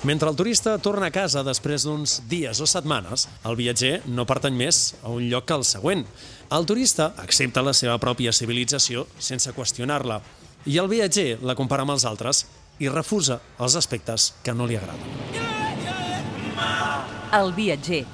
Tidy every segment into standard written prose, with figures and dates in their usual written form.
Mentre el turista torna a casa després d'uns dies o setmanes, el viatger no pertany més a un lloc que al següent. El turista accepta la seva pròpia civilització sense qüestionar-la i el viatger la compara amb els altres i refusa els aspectes que no li agraden. El viatger.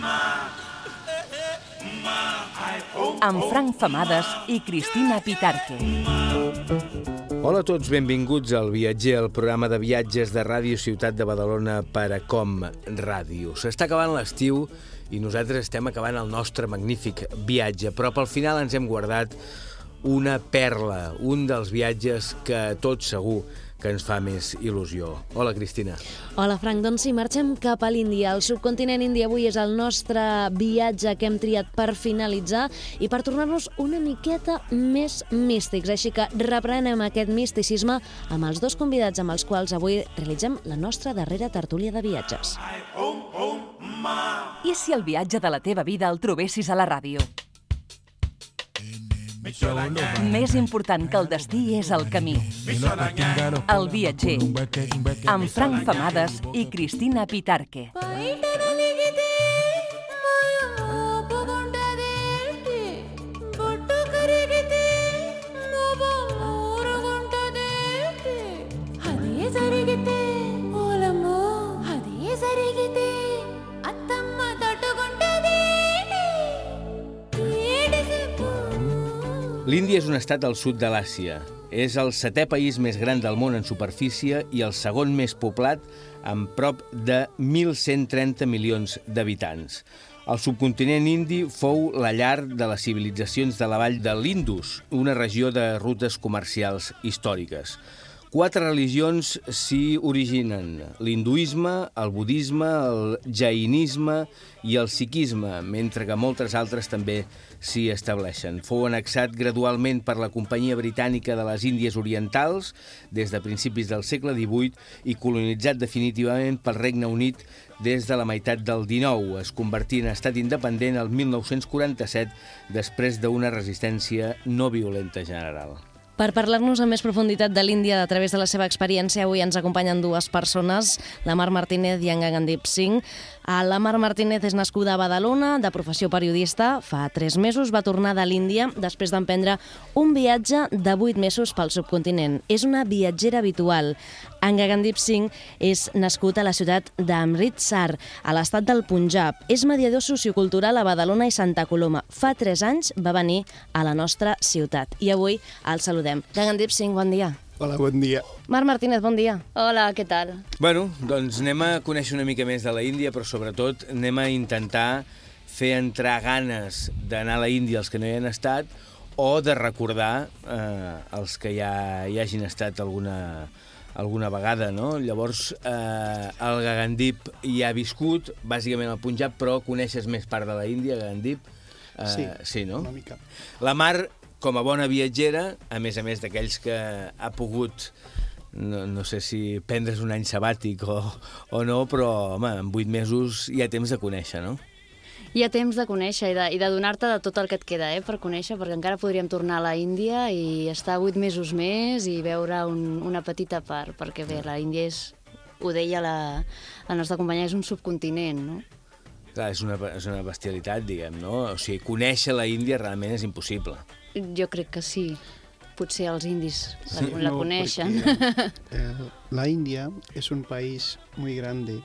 Amb Frank Femades i Cristina Pitarque. Hola a tots, benvinguts al Viatger, el programa de viatges de Ràdio Ciutat de Badalona per a Com Ràdio. S'està acabant l'estiu i nosaltres estem acabant el nostre magnífic viatge, però pel final ens hem guardat una perla, un dels viatges que tot segur que ens fa més il·lusió. Hola, Cristina. Hola, Frank. Doncs sí, marxem cap a l'Índia. El subcontinent indi avui és el nostre viatge que hem triat per finalitzar i per tornar-nos una miqueta més místics. Així que reprenem aquest misticisme amb els dos convidats amb els quals avui realitzem la nostra darrera tertúlia de viatges. I si el viatge de la teva vida el trobessis a la ràdio? Més important que el destí és el camí. El viatger, amb Frank Femades i Cristina Pitarque. L'Índia és un estat al sud de l'Àsia. És el 7è país més gran del món en superfície i el segon més poblat, amb prop de 1.130 milions d'habitants. El subcontinent indi fou la llar de les civilitzacions de la vall de l'Indus, una regió de rutes comercials històriques. 4 religions s'hi originen: l'hinduisme, el budisme, el jainisme i el sikhisme, mentre que moltes altres també s'hi estableixen. Fou annexat gradualment per la Companyia Britànica de les Índies Orientals des de principis del segle XVIII i colonitzat definitivament pel Regne Unit des de la meitat del XIX. Es convertí en estat independent el 1947 després d'una resistència no violenta general. Per parlar-nos amb més profunditat de l'Índia a través de la seva experiència, avui ens acompanyen dues persones, la Mar Martínez i en Gagandip Singh. La Mar Martínez és nascuda a Badalona, de professió periodista. Fa 3 mesos va tornar de l'Índia després d'emprendre un viatge de 8 mesos pel subcontinent. És una viatgera habitual. En Gagandip Singh és nascut a la ciutat d'Amritsar, a l'estat del Punjab. És mediador sociocultural a Badalona i Santa Coloma. Fa 3 anys va venir a la nostra ciutat i avui el saludem. Gagandip Singh, bon dia. Hola, bon dia. Mar Martínez, bon dia. Hola, què tal? Bueno, doncs anem a conèixer una mica més de la Índia, però sobretot anem a intentar fer entrar ganes d'anar a la Índia als que no hi han estat o de recordar els que ja hi hagin estat alguna vegada, no? Llavors, el Gagandip hi ha viscut, bàsicament al Punjab, però coneixes més part de la Índia, Gagandip? Sí, no? Una mica. La Mar, com a bona viatgera, a més d'aquells que ha pogut, no sé si prendre's un any sabàtic o no, però home, en 8 mesos hi ha temps de conèixer, no? Hi ha temps de conèixer i de donar-te de tot el que et queda per conèixer, perquè encara podríem tornar a la Índia i estar 8 mesos més i veure una petita part, perquè bé, la Índia és, ho deia la nostra companya, és un subcontinent, no? Clar, és una bestialitat, diguem, no? O sigui, conèixer la Índia realment és impossible. Jo crec que sí. Potser els indis la coneixen. La India es un país muy grande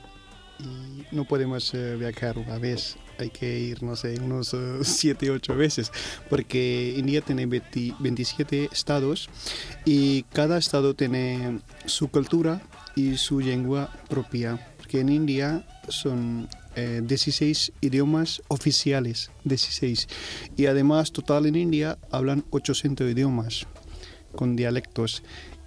y no podemos viajar una vez. Hay que ir, no sé, unos 7, 8 veces, porque India tiene 27 estados y cada estado tiene su cultura y su lengua propia. Porque en India son 16 idiomas oficiales, 16. Y además, total en India hablan 800 idiomas con dialectos.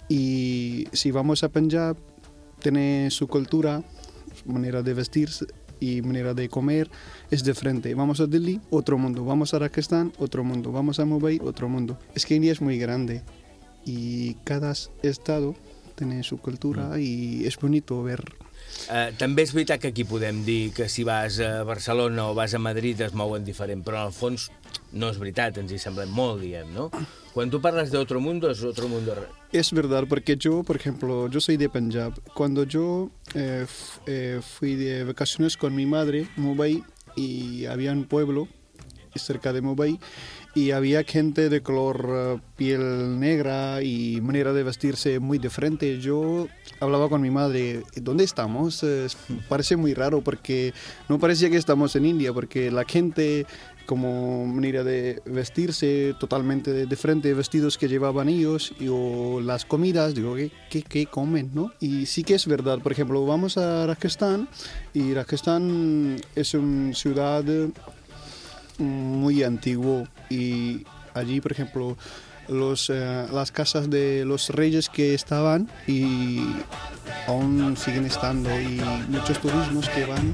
Y si vamos a Punjab, tiene su cultura, su manera de vestirse y manera de comer es diferente. Vamos a Delhi, otro mundo. Vamos a Rajasthan, otro mundo. Vamos a Mumbai, otro mundo. Es que India es muy grande y cada estado tiene su cultura y es bonito ver. També és veritat que aquí podem dir que si vas a Barcelona o vas a Madrid es mouen diferent, però en el fons no és veritat, ens hi semblem molt, diem, ¿no? Cuando tú parlas de otro mundo, es otro mundo. Es verdad, porque yo, por ejemplo, yo soy de Punjab. Cuando yo fui de vacaciones con mi madre, Mumbai, y había un pueblo cerca de Mumbai, y había gente de color piel negra y manera de vestirse muy diferente. Yo hablaba con mi madre, ¿dónde estamos? Parece muy raro porque no parecía que estamos en India, porque la gente como manera de vestirse totalmente diferente, vestidos que llevaban ellos o las comidas, digo, ¿qué comen, no? Y sí que es verdad, por ejemplo, vamos a Rajasthan y Rajasthan es una ciudad muy antiguo y allí, por ejemplo, las casas de los reyes que estaban y aún siguen estando y muchos turismos que van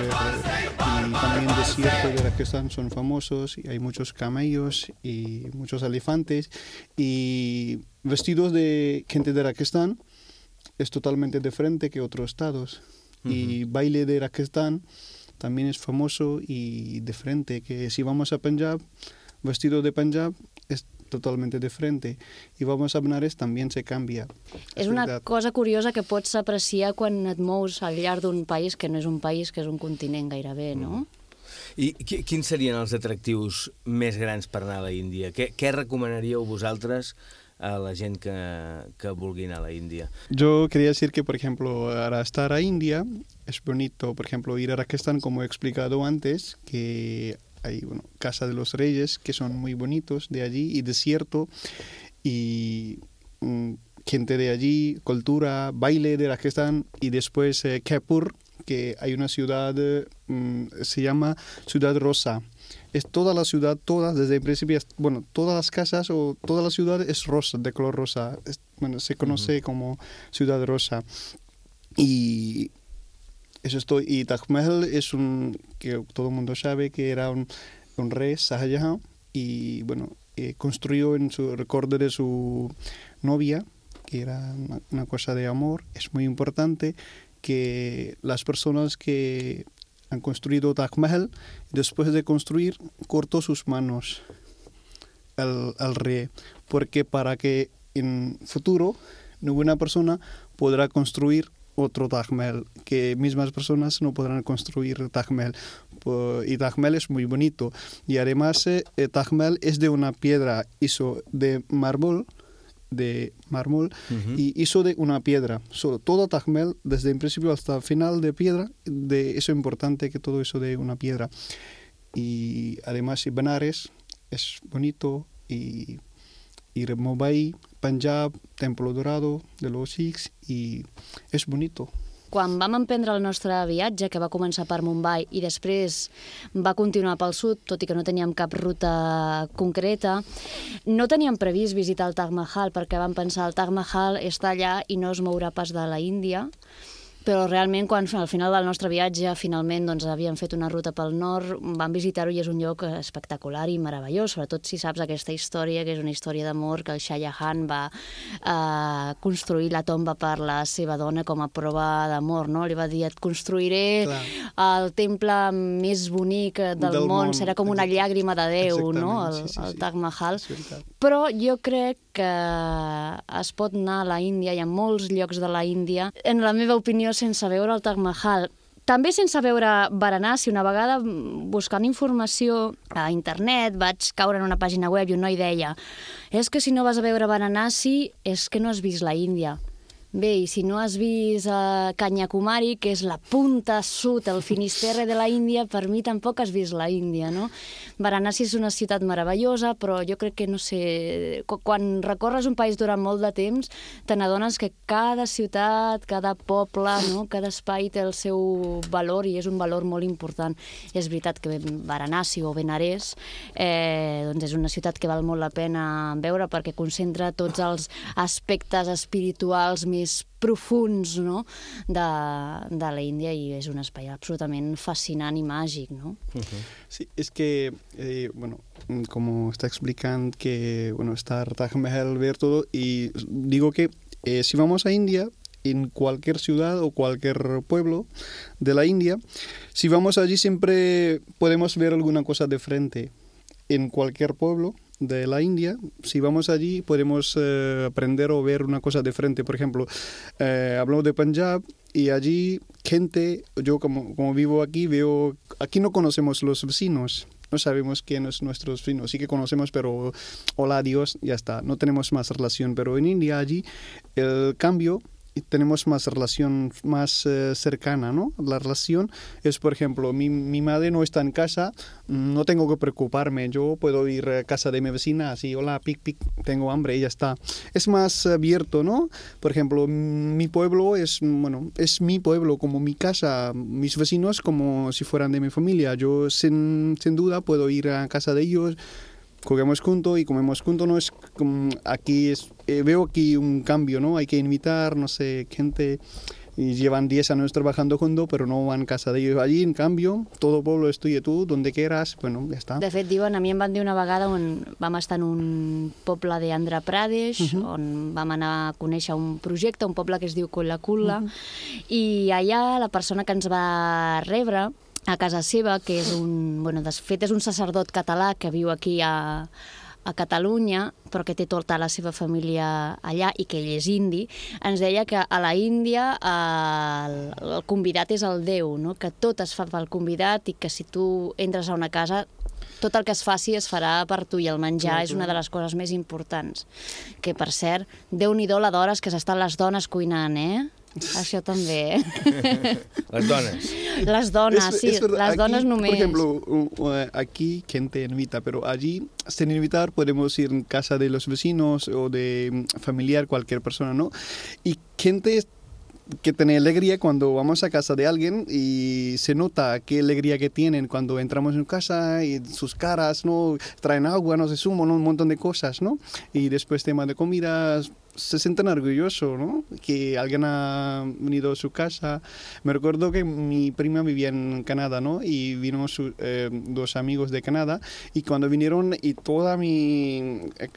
y también desiertos de Rajasthan son famosos y hay muchos camellos y muchos elefantes y vestidos de gente de Rajasthan es totalmente diferente que otros estados y baile de Rajasthan también es famoso y diferente, que si vamos a Punjab, vestido de Punjab es totalmente diferente. I vamos a Benares també se canvia. És una cosa curiosa que pots apreciar quan et mous al llarg d'un país que no és un país, que és un continent gairebé, no? I quins serien els atractius més grans per anar a la Índia? Què recomanaríeu vosaltres a la gent que vulgui anar a la India? Yo quería decir que, por ejemplo, para estar a India es bonito, por ejemplo, ir a Rajasthan, como he explicado antes, que hay Casa de los Reyes, que son muy bonitos de allí, y desierto, y gente de allí, cultura, baile de Rajasthan, y después Jaipur, que hay una ciudad, se llama Ciudad Rosa. Es toda la ciudad, desde el principio, todas las casas o toda la ciudad es rosa, de color rosa. Se conoce como Ciudad Rosa. Y eso y Taj Mahal es que todo el mundo sabe que era un rey, Shah Jahan, y construyó en su recuerdo de su novia, que era una cosa de amor. Es muy importante que las personas que han construido Taj Mahal, después de construir, cortó sus manos al rey, porque para que en futuro ninguna persona podrá construir otro Taj Mahal, que mismas personas no podrán construir Taj Mahal. Y Taj Mahal es muy bonito. Y además Taj Mahal es de una piedra, hizo de mármol, y hizo de una piedra. Todo Taj Mahal, desde el principio hasta el final, de piedra. Eso es importante, que todo eso de una piedra. Y además Benares es bonito, y Mumbai, Punjab, Templo Dorado de los Sikhs, i és bonito. Quan vam emprendre el nostre viatge, que va començar per Mumbai i després va continuar pel sud, tot i que no teníem cap ruta concreta, no teníem previst visitar el Taj Mahal, perquè vam pensar el Taj Mahal està allà i no es mourà pas de la Índia, però realment quan al final del nostre viatge finalment havíem fet una ruta pel nord, vam visitar-ho i és un lloc espectacular i meravellós, sobretot si saps aquesta història, que és una història d'amor, que el Shah Jahan va construir la tomba per la seva dona com a prova d'amor, no? Li va dir, et construiré el temple més bonic del món, serà com una llàgrima de Déu, no? El Taj Mahal. Però jo crec que es pot anar a la Índia, hi ha molts llocs de la Índia, en la meva opinió, sense veure el Taj Mahal. També sense veure Varanasi. Una vegada, buscant informació a internet, vaig caure en una pàgina web i un noi deia, és que si no vas a veure Varanasi és que no has vist la Índia. Bé, i si no has vist Kanyakumari, que és la punta sud, el Finisterre de la Índia, per mi tampoc has vist la Índia, no? Varanasi és una ciutat meravellosa, però jo crec que, no sé, quan recorres un país durant molt de temps, te n'adones que cada ciutat, cada poble, no? Cada espai té el seu valor i és un valor molt important. És veritat que Varanasi o Benares doncs és una ciutat que val molt la pena veure perquè concentra tots els aspectes espirituals més profuns, no? de la Índia, i és un espai absolutament fascinant i màgic, no? Sí, es que, como está explicando que, estar Taj Mahal, ver todo, y digo que Si vamos a India, en cualquier ciudad o cualquier pueblo de la India, si vamos allí siempre podemos ver alguna cosa diferente. En cualquier pueblo de la India, si vamos allí podemos aprender o ver una cosa diferente. Por ejemplo, hablamos de Punjab y allí gente, yo como vivo aquí, aquí no conocemos los vecinos. No sabemos quiénes son nuestros vecinos, sí que conocemos, pero hola, adiós, ya está, no tenemos más relación. Pero en India allí el cambio, tenemos más relación más cercana, ¿no? La relación es, por ejemplo, mi madre no está en casa, no tengo que preocuparme, yo puedo ir a casa de mi vecina, así, hola, pic, pic, tengo hambre y ya está. Es más abierto, ¿no? Por ejemplo, mi pueblo es mi pueblo, como mi casa, mis vecinos como si fueran de mi familia. Yo sin duda puedo ir a casa de ellos, cogemos juntos y comemos juntos. No es como veo aquí un cambio, ¿no? Hay que invitar, no sé, gente, y llevan 10 años trabajando juntos, però no van a casa d'ells. Allí, en canvi, tot el poble és tu i tu, donde quieras, bueno, ja està. De fet, diuen, a mi em van dir una vegada on vam estar en un poble d'Andhra Pradesh, on vam anar a conèixer un projecte, un poble que es diu Kulla Kulla, i allà la persona que ens va rebre a casa seva, que és de fet és un sacerdot català que viu aquí a Catalunya, però que té tota la seva família allà i que ell és indi, ens deia que a la Índia el convidat és el Déu, no? Que tot es fa pel convidat i que si tu entres a una casa tot el que es faci es farà per tu i el menjar és una de les coses més importants. Que, per cert, Déu-n'hi-do la d'hores que s'estan les dones cuinant, eh? Això també. Les dones. Les dones, sí, les dones només. Por ejemplo, aquí gente invita, pero allí, sin invitar, podemos ir en casa de los vecinos o de familiar, cualquier persona, ¿no? Y gente que tiene alegría cuando vamos a casa de alguien y se nota qué alegría que tienen cuando entramos en casa y sus caras, ¿no? Traen agua, no sé, zumo, ¿no? Un montón de cosas, ¿no? Y después tema de comidas, se sienten orgullosos, ¿no? Que alguien ha venido a su casa. Me recuerdo que mi prima vivía en Canadá, ¿no? Y vino dos amigos de Canadá y cuando vinieron y toda mi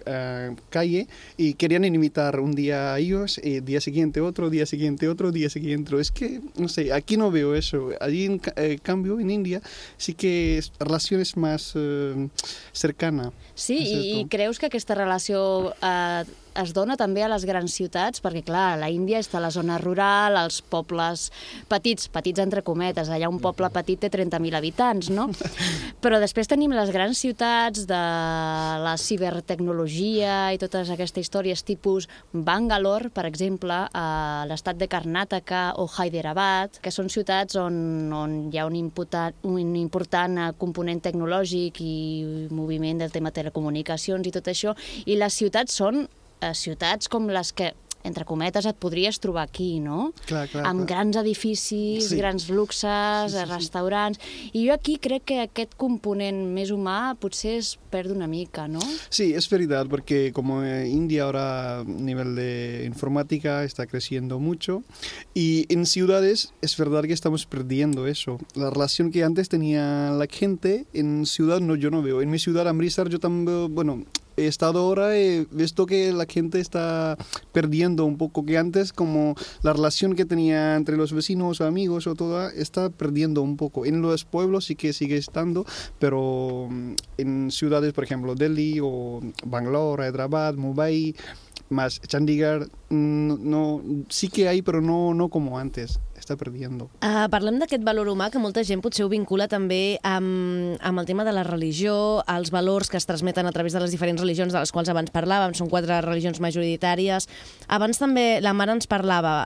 calle y querían invitar un día a ellos, y día siguiente otro, día siguiente otro, día siguiente otro. Es que, no sé, aquí no veo eso. Allí, en cambio, en India sí que relaciones más cercana. Sí, i creus que aquesta relació es dona també a les grans ciutats? Perquè, clar, la Índia està a la zona rural, als pobles petits entre cometes. Allà un poble petit té 30.000 habitants, no? Però després tenim les grans ciutats de la cibertecnologia i totes aquestes històries tipus Bangalore, per exemple, a l'estat de Karnataka o Hyderabad, que són ciutats on hi ha un important component tecnològic i moviment del tema telecomunicacions i tot això, i les ciutats són ciutats com les que, entre cometes, et podries trobar aquí, no? Clar. Amb grans edificis, grans luxes, restaurants... I jo aquí crec que aquest component més humà potser es perd una mica, ¿no? Sí, es verdad, porque como India ahora a nivel de informática está creciendo mucho y en ciudades es verdad que estamos perdiendo eso. La relación que antes tenía la gente en ciudad yo no veo. En mi ciudad, Amritsar, yo también, he estado ahora y he visto que la gente está perdiendo un poco, que antes como la relación que tenía entre los vecinos o amigos o toda, está perdiendo un poco. En los pueblos sí que sigue estando, pero en ciudades, por ejemplo, Delhi o Bangalore, Hyderabad, Mumbai, más Chandigarh, no, sí que hay, pero no como antes. Està perdiendo. Parlem d'aquest valor humà que molta gent potser ho vincula també amb el tema de la religió, els valors que es transmeten a través de les diferents religions de les quals abans parlàvem, són 4 religions majoritàries. Abans també la mare ens parlava,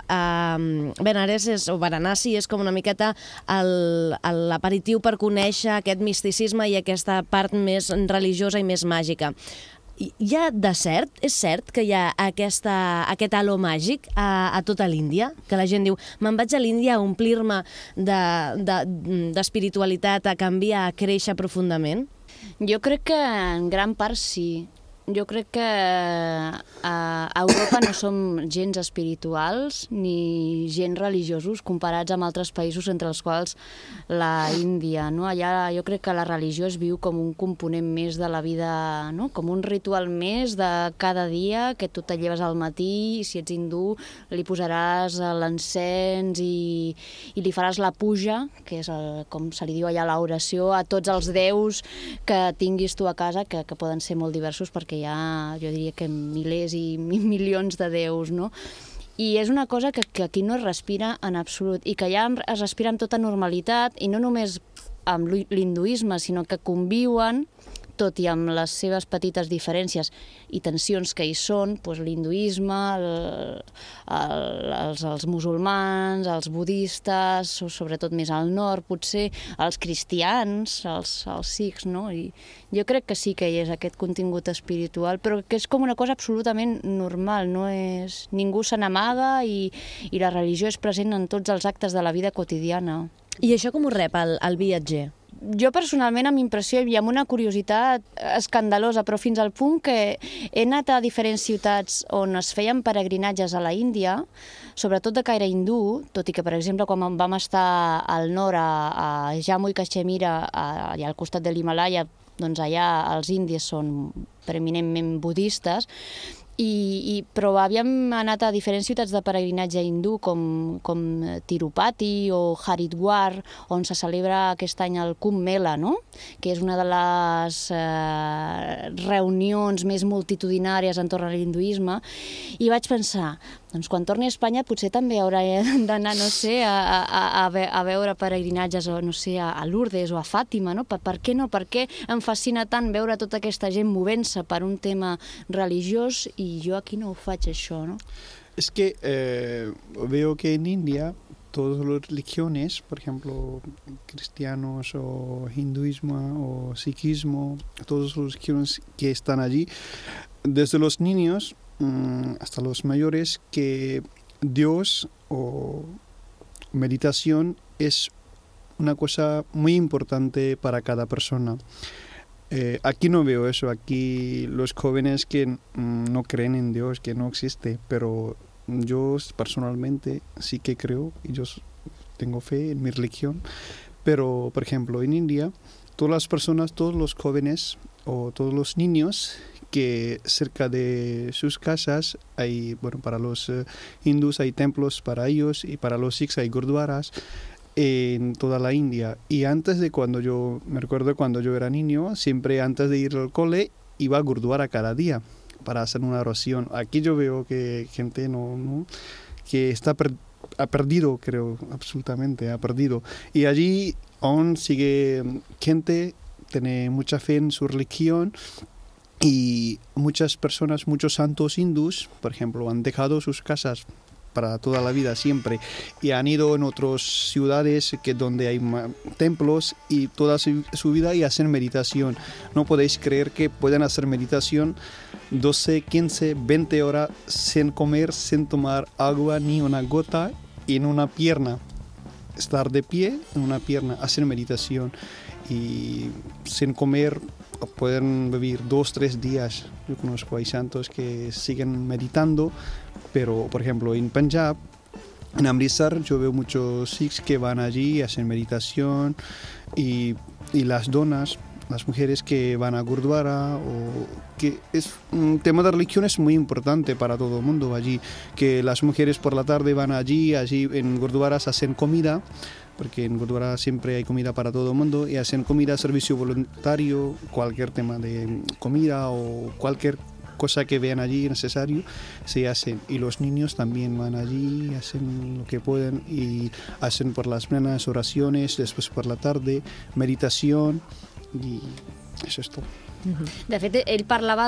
Varanasi és com una miqueta l'aperitiu per conèixer aquest misticisme i aquesta part més religiosa i més màgica. Hi ha és cert que hi ha aquest halo màgic a tota l'Índia? Que la gent diu, me'n vaig a l'Índia a omplir-me d'espiritualitat, a canviar, a créixer profundament? Jo crec que en gran part sí. Jo crec que a Europa no som gens espirituals ni gens religiosos comparats amb altres països, entre els quals la Índia, no? Allà jo crec que la religió es viu com un component més de la vida, no? Com un ritual més de cada dia, que tu te lleves al matí i si ets hindú li posaràs l'encens i li faràs la puja, que és com se li diu allà l'oració, a tots els déus que tinguis tu a casa, que poden ser molt diversos perquè hi ha, jo diria que milers i milions de déus, no? I és una cosa que aquí no es respira en absolut i que ja es respira amb tota normalitat i no només amb l'hinduisme, sinó que conviuen, tot i amb les seves petites diferències i tensions que hi són, doncs l'hinduisme, els musulmans, els budistes, sobretot més al nord, potser, els cristians, els sikhs, no? I jo crec que sí que hi és aquest contingut espiritual, però que és com una cosa absolutament normal, no és... Ningú se n'amaga i la religió és present en tots els actes de la vida quotidiana. I això com ho rep el viatger? Jo personalment amb impressió i amb una curiositat escandalosa, però fins al punt que he anat a diferents ciutats on es feien peregrinatges a la Índia, sobretot de caire hindú, tot i que, per exemple, quan vam estar al nord, a Jammu i Caixemira, allà al costat de l'Himalaya, doncs allà els indis són preeminentment budistes, però havíem anat a diferents ciutats de peregrinatge hindú com Tirupati o Haridwar, on se celebra aquest any el Kumbh Mela, no? Que és una de les reunions més multitudinàries entorn a l'hinduisme, i vaig pensar, doncs quan torni a Espanya potser també haurà d'anar, no sé, a veure peregrinatges, o no sé, a Lourdes o a Fàtima, no? Per què no? Per què em fascina tant veure tota aquesta gent movent-se per un tema religiós i yo aquí no faig això, ¿no? Es que veo que en India todas las religiones, por ejemplo, cristianos o hinduismo o sikhismo, todas las religiones que están allí, desde los niños hasta los mayores, que Dios o meditación es una cosa muy importante para cada persona. Aquí no veo eso, aquí los jóvenes que no creen en Dios, que no existe, pero yo personalmente sí que creo y yo tengo fe en mi religión, pero por ejemplo en India todas las personas, todos los jóvenes o todos los niños que cerca de sus casas hay, bueno, para los hindús hay templos para ellos y para los sikhs hay gurdwaras en toda la India. Y antes de me recuerdo cuando yo era niño, siempre antes de ir al cole iba a gurdwara cada día para hacer una oración. Aquí yo veo que gente que ha perdido, creo, absolutamente, ha perdido. Y allí aún sigue gente, tiene mucha fe en su religión. Y muchas personas, muchos santos hindús, por ejemplo, han dejado sus casas para toda la vida siempre y han ido en otras ciudades donde hay templos y toda su vida y hacen meditación. No podéis creer que pueden hacer meditación 12, 15, 20 horas sin comer, sin tomar agua ni una gota en una pierna. Estar de pie en una pierna, hacer meditación y sin comer pueden vivir 2-3 días. Yo conozco hay santos que siguen meditando, pero por ejemplo en Punjab, en Amritsar, yo veo muchos sikhs que van allí, hacen meditación y las donas, las mujeres que van a Gurdwara, o que es un tema de religión es muy importante para todo el mundo allí, que las mujeres por la tarde van allí en Gurdwaras hacen comida, porque en Gurdwara siempre hay comida para todo el mundo, y hacen comida, servicio voluntario, cualquier tema de comida o cualquier cosa que vean allí necesario, se hacen. Y los niños también van allí, hacen lo que pueden y hacen por las mañanas oraciones, después por la tarde, meditación, i això és tot. De fet, ell parlava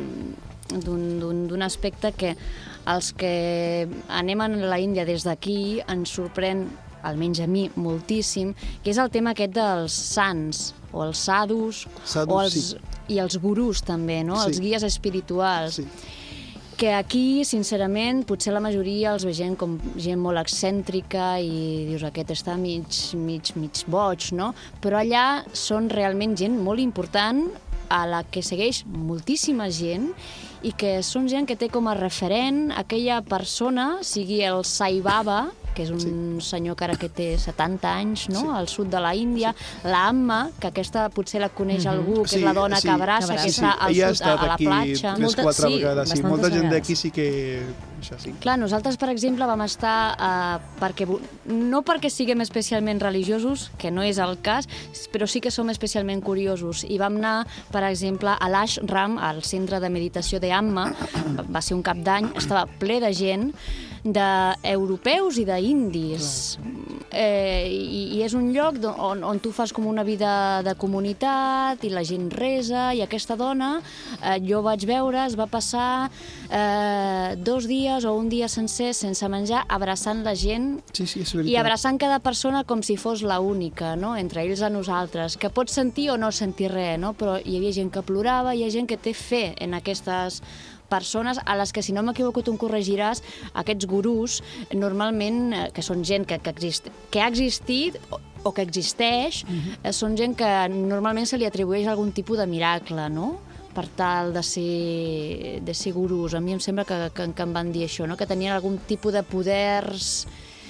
d'un aspecte que els que anem a la Índia des d'aquí ens sorprèn, almenys a mi, moltíssim, que és el tema aquest dels sants, o els sadhus, i els gurús també, no? Els guies espirituals. Sí. Que aquí, sincerament, potser la majoria els vegem com gent molt excèntrica i dius, aquest està mig boig, no? Però allà són realment gent molt important a la que segueix moltíssima gent i que són gent que té com a referent aquella persona, sigui el Sai Baba, que és un senyor que ara que té 70 anys, no?, al sud de la Índia, la Amma, que aquesta potser la coneix algú, que és la dona que abraça, que està al sud, a la platja. Ella ha estat aquí 3-4 vegades, sí, molta gent d'aquí sí que... Sí. Clar, nosaltres, per exemple, vam estar no perquè siguem especialment religiosos, que no és el cas, però sí que som especialment curiosos. I vam anar, per exemple, a l'Ashram, al centre de meditació d'Amma, va ser un cap d'any, estava ple de gent, d'europeus i d'indis. I és un lloc on tu fas com una vida de comunitat i la gent resa, i aquesta dona, jo vaig veure, es va passar 2 dies o un dia sencer sense menjar, abraçant la gent i abraçant cada persona com si fos la única, no?, entre ells a nosaltres, que pots sentir o no sentir res, no?, però hi havia gent que plorava, hi ha gent que té fe en aquestes persones a les que, si no m'equivoco, tu em corregiràs, aquests gurús, normalment, que són gent que ha existit o que existeix, són gent que normalment se li atribueix algun tipus de miracle, no?, per tal de ser gurús. A mi em sembla que em van dir això, no?, que tenien algun tipus de poders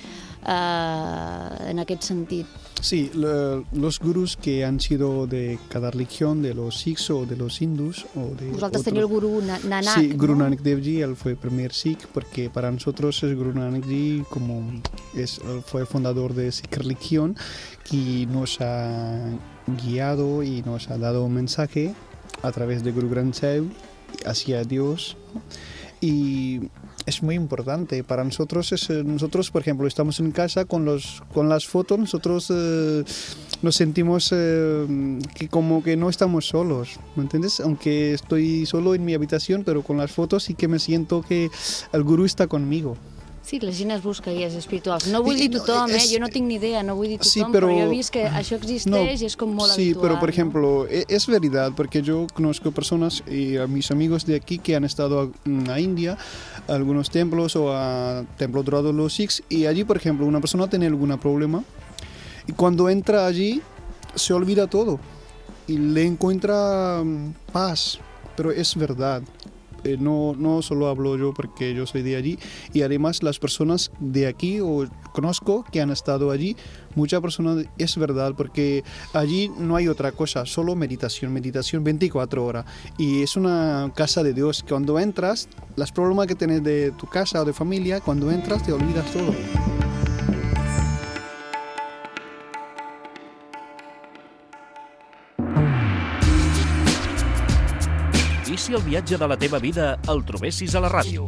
en aquest sentit. Sí, los gurús que han sido de cada religión, de los sikhs o de los hindús. Vosotros tenéis el gurú Nanak. Sí, Guru Nanak Dev Ji, él fue el primer sikh, porque para nosotros es Guru Nanak Ji, fue fundador de esa religión, que nos ha guiado y nos ha dado un mensaje a través de Guru Granth Sahib hacia Dios. Y es muy importante para nosotros. Nosotros, por ejemplo, estamos en casa con las fotos, nosotros nos sentimos que como que no estamos solos, ¿me entiendes? Aunque estoy solo en mi habitación, pero con las fotos sí que me siento que el gurú está conmigo. Sí, la gent es busca guies espirituals. No vull dir tothom, yo no tinc ni idea, no vull dir tothom, però jo he vist que això existeix i és com molt habitual. Sí, pero por ejemplo, es verdad, porque yo conozco personas y a mis amigos de aquí que han estado a India, a algunos templos o a templos dorados de los Sikhs, y allí, por ejemplo, una persona tiene algún problema y cuando entra allí se olvida todo y le encuentra paz, pero es verdad. No solo hablo yo porque yo soy de allí, y además las personas de aquí o conozco que han estado allí, muchas personas, es verdad, porque allí no hay otra cosa, solo meditación 24 horas, y es una casa de Dios. Cuando entras, los problemas que tienes de tu casa o de familia, cuando entras te olvidas todo. I si el viatge de la teva vida el trobessis a la ràdio?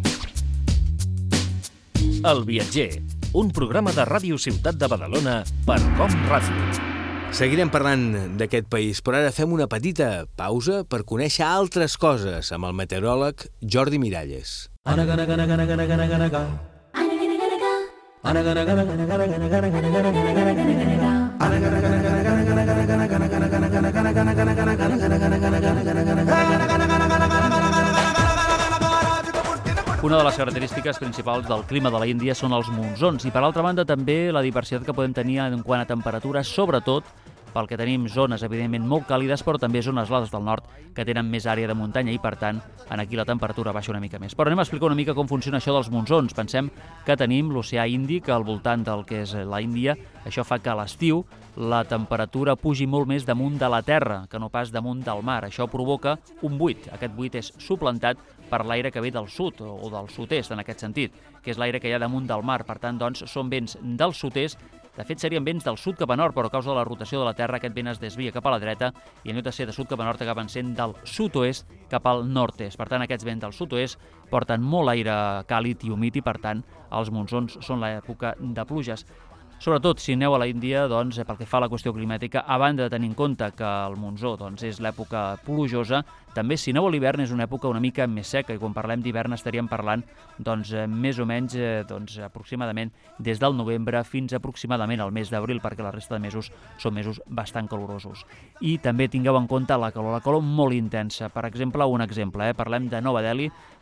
El Viatger, un programa de Ràdio Ciutat de Badalona per Com Ràdio. Seguirem parlant d'aquest país, però ara fem una petita pausa per conèixer altres coses amb el meteoròleg Jordi Miralles. Una de les característiques principals del clima de la Índia són els monsons i, per altra banda, també la diversitat que podem tenir en quant a temperatura, sobretot pel que tenim zones, evidentment, molt càlides, però també zones les del nord que tenen més àrea de muntanya i, per tant, aquí la temperatura baixa una mica més. Però anem a explicar una mica com funciona això dels monsons. Pensem que tenim l'oceà Índic al voltant del que és la Índia. Això fa que a l'estiu la temperatura pugi molt més damunt de la terra que no pas damunt del mar. Això provoca un buit. Aquest buit és suplantat per l'aire que ve del sud o del sud-est, en aquest sentit, que és l'aire que hi ha damunt del mar. Per tant, doncs, són vents del sud-est. De fet, serien vents del sud cap a nord, però a causa de la rotació de la Terra aquest vent es desvia cap a la dreta i en lloc de ser de sud cap a nord acaben sent del sud-oest cap al nord-est. Per tant, aquests vents del sud-oest porten molt aire càlid i humit i, per tant, els monsons són l'època de pluges. Sobretot, si aneu a la Índia, doncs, pel que fa a la qüestió climàtica, a banda de tenir en compte que el monsó doncs, és l'època plujosa, també si aneu a l'hivern és una època una mica més seca, i quan parlem d'hivern estaríem parlant doncs, més o menys aproximadament des del novembre fins aproximadament al mes d'abril, perquè la resta de mesos són mesos bastant calorosos. I també tingueu en compte la calor molt intensa. Per exemple, parlem de Nova Delhi,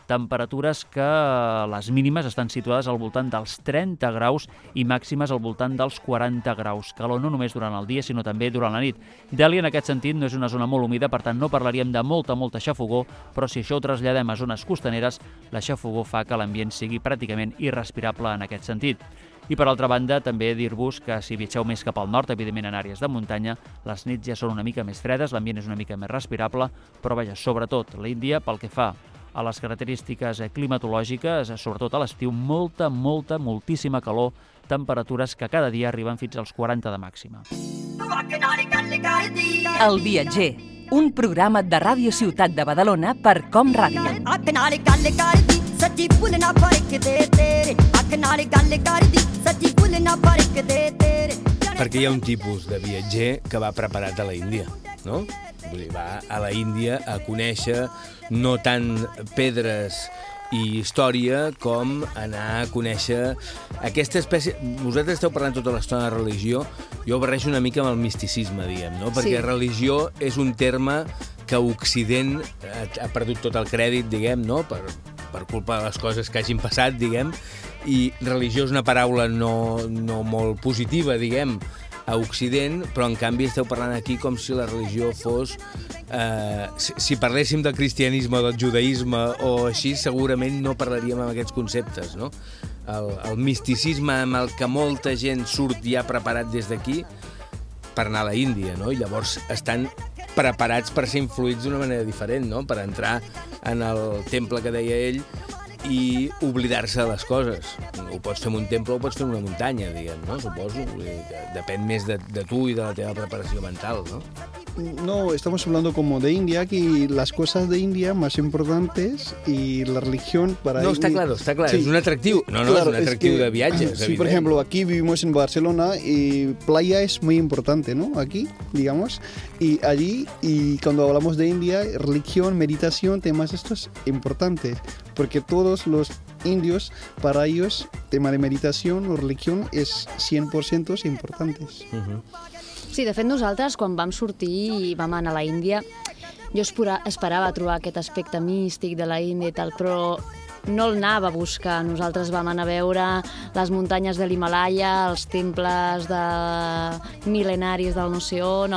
temperatures que les mínimes estan situades al voltant dels 30 graus i màximes al voltant dels 40 graus. Calor no només durant el dia, sinó també durant la nit. Delhi, en aquest sentit, no és una zona molt humida, per tant no parlaríem de molta xafogor, però si això ho traslladem a zones costaneres, la xafogor fa que l'ambient sigui pràcticament irrespirable en aquest sentit. I per altra banda, també dir-vos que si viatgeu més cap al nord, evidentment en àrees de muntanya, les nits ja són una mica més fredes, l'ambient és una mica més respirable, però vaja, sobretot l'Índia, pel que fa a les característiques climatològiques, sobretot a l'estiu, moltíssima calor, temperatures que cada dia arriben fins als 40 de màxima. El Viatger, un programa de Ràdio Ciutat de Badalona per Com Ràdio. Perquè hi ha un tipus de viatger que va preparat a la Índia, no? Vull dir, va a la Índia a conèixer no tant pedres i història com anar a conèixer aquesta espècie... Vosaltres esteu parlant tota l'estona de religió, jo ho barrejo una mica amb el misticisme, diguem, no? Perquè religió és un terme que Occident ha perdut tot el crèdit, diguem, no? Per culpa de les coses que hagin passat, diguem, i religió és una paraula no molt positiva, diguem, a Occident, però en canvi esteu parlant aquí com si la religió fos... Si parléssim del cristianisme o del judaïsme o així, segurament no parlaríem amb aquests conceptes, no? El misticisme amb el que molta gent surt ja preparat des d'aquí per anar a la Índia, no? I llavors estan preparats per ser influïts d'una manera diferent, no? Per entrar en el temple que deia ell i oblidar-se de les coses. Ho pots fer en un temple o ho pots fer en una muntanya, diguem, no? Suposo. Depèn més de tu i de la teva preparació mental, no? No, estamos hablando como de India, que las cosas de India más importantes y la religión para... No, está claro, sí. Es un atractivo. No, claro, es un atractivo de viajes. Sí, por ejemplo, aquí vivimos en Barcelona y playa es muy importante, ¿no? Aquí, digamos. Y allí, y cuando hablamos de India, religión, meditación, temas estos importantes. Porque todos los indios, para ellos, tema de meditación o religión es 100% importantes. Sí, de fet, nosaltres, quan vam sortir i vam anar a la Índia, jo esperava trobar aquest aspecte místic de la Índia i tal, però no el anava a buscar. Nosaltres vam anar a veure les muntanyes de l'Himalaya, els temples mil·lenaris del no sé on,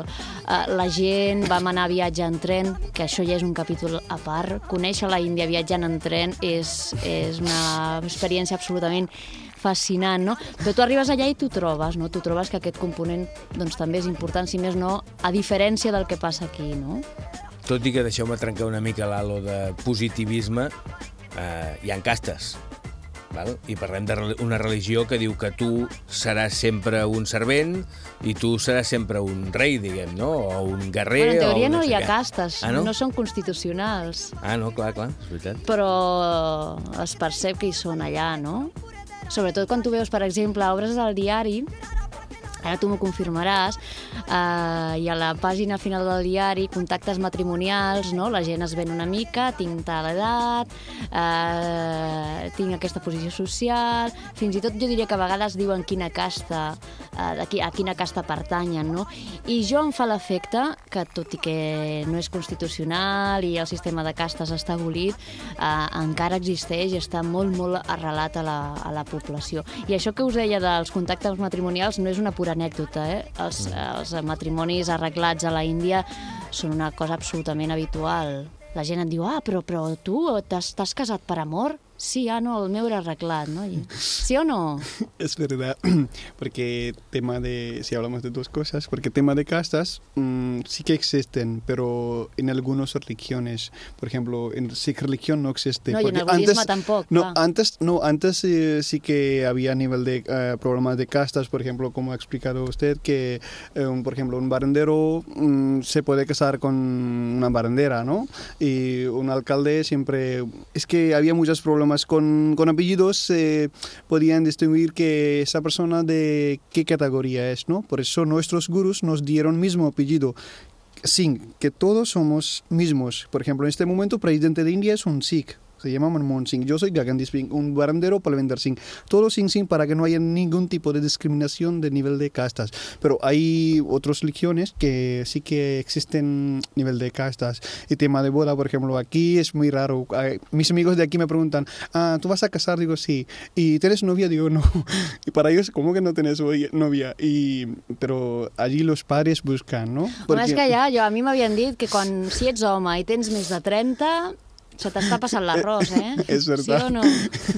la gent, vam anar a viatjar en tren, que això ja és un capítol a part. Conèixer la Índia viatjant en tren és una experiència absolutament fascinant, no? Però tu arribes allà i t'ho trobes, no? Tu trobes que aquest component doncs, també és important, si més no, a diferència del que passa aquí, no? Tot i que deixeu-me trencar una mica l'halo de positivisme, hi ha castes, val? I parlem d'una religió que diu que tu seràs sempre un servent i tu seràs sempre un rei, diguem, no? O un guerrer... Bueno, en teoria no hi ha castes, no són constitucionals. No, clar, és veritat. Però es percep que hi són allà, no? Sobretot quan tu veus, per exemple, obres del diari, ara tu m'ho confirmaràs, i a la pàgina final del diari, contactes matrimonials, no? La gent es ven una mica, tinc tal edat, tinc aquesta posició social, fins i tot jo diria que a vegades diuen quina casta, a quina casta pertanyen, no? I jo em fa l'efecte que, tot i que no és constitucional i el sistema de castes està abolit, encara existeix i està molt, molt arrelat a la població. I això que us deia dels contactes matrimonials no és una pura anècdota, els matrimonis arreglats a la Índia són una cosa absolutament habitual. La gent et diu, però tu t'has casat per amor? Sí, no, el meu era arreglat, ¿no? ¿Sí o no? Es verdad, porque si hablamos de dos cosas, porque tema de castas sí que existen, pero en algunas religiones, por ejemplo, en Sikh religión no existe. No, y en el budismo tampoco. No, antes sí que había a nivel de problemas de castas, por ejemplo, como ha explicado usted, que, por ejemplo, un barrendero se puede casar con una barrendera, ¿no? Y un alcalde siempre... Es que había muchos problemas con apellidos, podían distinguir que esa persona de qué categoría es, ¿no? Por eso nuestros gurús nos dieron mismo apellido, sin que todos somos mismos. Por ejemplo, en este momento, el presidente de India es un Sikh, se llama Manmohan Singh. Yo soy Gagandip Singh, un barandero Palvinder Singh. Todo Singh para que no haya ningún tipo de discriminación de nivel de castas. Pero hay otras religiones que sí que existen nivel de castas. Y tema de boda, por ejemplo, aquí es muy raro. Mis amigos de aquí me preguntan, ¿tú vas a casar? Digo, sí. ¿Y tienes novia? Digo, no. Y para ellos, ¿cómo que no tienes novia? Pero allí los padres buscan, ¿no? Perquè... És que a mi m'havien dit que si ets home i tens més de 30, se t'està passant l'arròs, Es verdad. ¿Sí o no?